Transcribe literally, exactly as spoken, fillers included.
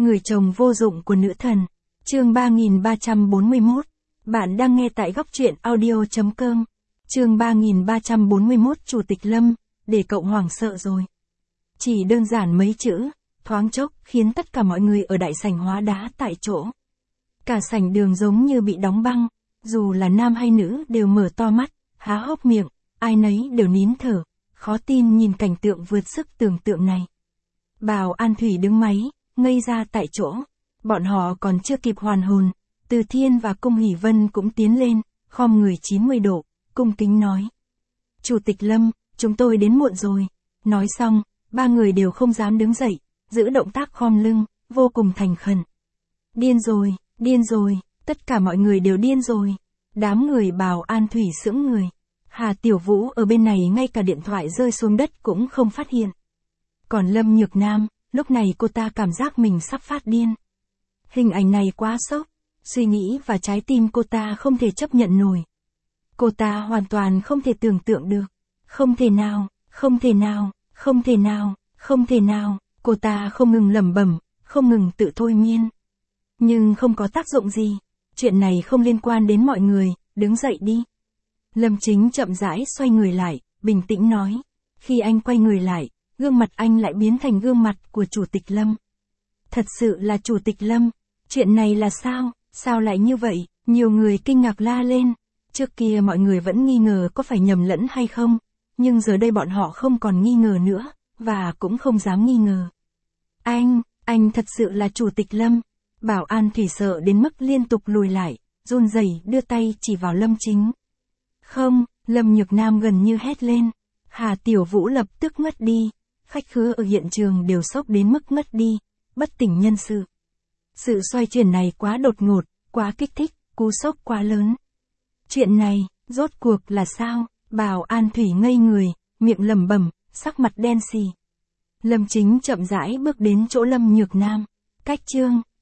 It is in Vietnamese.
Người chồng vô dụng của nữ thần. Chương ba nghìn ba trăm bốn mươi mốt. Bạn đang nghe tại góc truyện audio chấm com. Chương ba nghìn ba trăm bốn mươi mốt. Chủ tịch Lâm, để cậu hoảng sợ rồi. Chỉ đơn giản mấy chữ, thoáng chốc khiến tất cả mọi người ở đại sảnh hóa đá tại chỗ. Cả sảnh đường giống như bị đóng băng, dù là nam hay nữ đều mở to mắt, há hốc miệng, ai nấy đều nín thở, khó tin nhìn cảnh tượng vượt sức tưởng tượng này. Bào An Thủy đứng máy, ngây ra tại chỗ. Bọn họ còn chưa kịp hoàn hồn, Từ Thiên và Cung Hỷ Vân cũng tiến lên, khom người chín mươi độ, cung kính nói. Chủ tịch Lâm, chúng tôi đến muộn rồi. Nói xong, ba người đều không dám đứng dậy, giữ động tác khom lưng, vô cùng thành khẩn. Điên rồi, điên rồi, tất cả mọi người đều điên rồi. Đám người Bào An Thủy sững người. Hà Tiểu Vũ ở bên này ngay cả điện thoại rơi xuống đất cũng không phát hiện. Còn Lâm Nhược Nam, lúc này cô ta cảm giác mình sắp phát điên. Hình ảnh này quá sốc, suy nghĩ và trái tim cô ta không thể chấp nhận nổi. Cô ta hoàn toàn không thể tưởng tượng được. Không thể nào, không thể nào, không thể nào, không thể nào, cô ta không ngừng lẩm bẩm, không ngừng tự thôi miên. Nhưng không có tác dụng gì, chuyện này không liên quan đến mọi người, đứng dậy đi. Lâm Chính chậm rãi xoay người lại, bình tĩnh nói. Khi anh quay người lại, gương mặt anh lại biến thành gương mặt của Chủ tịch Lâm. Thật sự là Chủ tịch Lâm, chuyện này là sao, sao lại như vậy, nhiều người kinh ngạc la lên. Trước kia mọi người vẫn nghi ngờ có phải nhầm lẫn hay không, nhưng giờ đây bọn họ không còn nghi ngờ nữa, và cũng không dám nghi ngờ. Anh, anh thật sự là Chủ tịch Lâm. Bảo An Thủy sợ đến mức liên tục lùi lại, run rẩy đưa tay chỉ vào Lâm Chính. Không, Lâm Nhược Nam gần như hét lên. Hà Tiểu Vũ lập tức ngất đi. Khách khứa ở hiện trường đều sốc đến mức ngất đi, bất tỉnh nhân sự. Sự xoay chuyển này quá đột ngột, quá kích thích, cú sốc quá lớn. Chuyện này, rốt cuộc là sao? Bảo An Thủy ngây người, miệng lẩm bẩm, sắc mặt đen xì. Lâm Chính chậm rãi bước đến chỗ Lâm Nhược Nam. Cách chương.